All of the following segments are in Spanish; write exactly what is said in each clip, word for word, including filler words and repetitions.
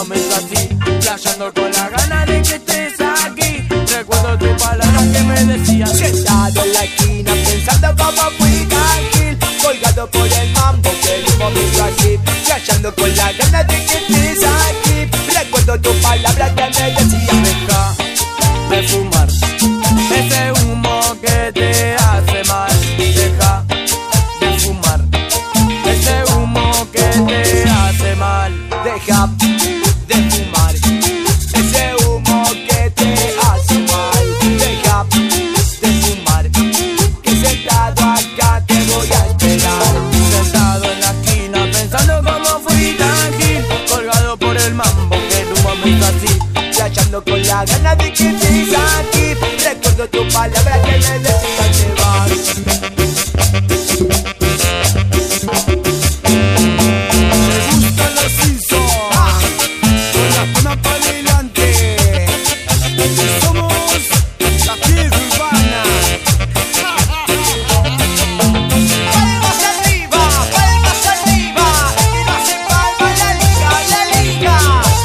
momento así, flasheando con la gana de que estés aquí. Recuerdo tus palabras que me decías, sentado en la esquina pensando cómo fui tranquil, colgado por el mambo que en un momento así, flasheando con la gana de que estés aquí. Recuerdo tus palabras que me decías, deja de fumar ese humo que te hace mal. Deja de fumar ese humo que te hace mal. deja de fumar ese humo que te hace mal. Deja de fumar, que sentado acá te voy a esperar. Sentado en la esquina pensando cómo fui tan gil, colgado por el mambo que en un momento así, Flasheando con la gana de que estés aquí. Recuerdo tu palabra que me decía te vas. Me gustan los Simpsons, ah, con la pena para adelante. Somos la piedra urbana. Palmas arriba, palmas arriba, el que no hace palma la liga, la liga.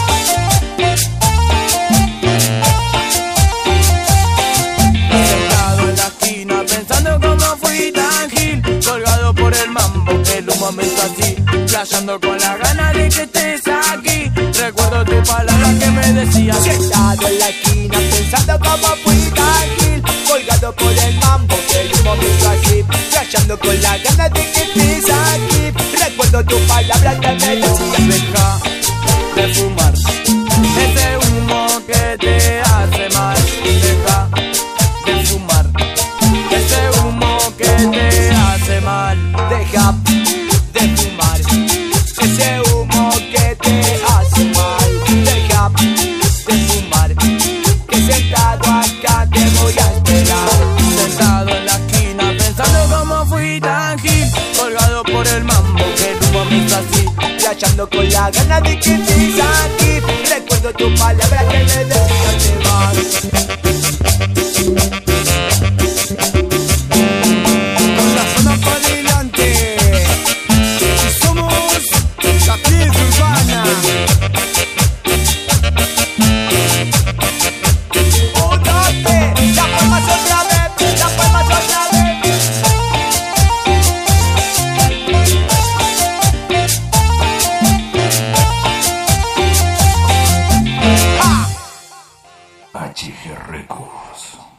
sentado en la esquina pensando cómo fui tan gil, colgado por el mambo que en un momento así, flasheando con la gana de que estés aquí. Recuerdo tus palabras que me decías, Sentado en la esquina pensando cómo fui tranquil, colgado por el mambo que en un momento así, flasheando con la gana de que estés aquí. Recuerdo tu palabra que me decías, deja de fumar ese humo que te hace mal. Deja de fumar ese humo que te hace mal. deja de fumar ese humo que te hace mal. Deja de fumar, que sentado acá te voy a esperar. Sentado en la esquina pensando cómo fui tan gil, colgado por el mambo que en un momento así, Flasheando con la gana de que estés aquí. Recuerdo tu palabra que me decía te vas. Con la zona para adelante. Somos la piedra urbana. Un, dos, tres, las palmas otra vez, las palmas otra vez. H G Records.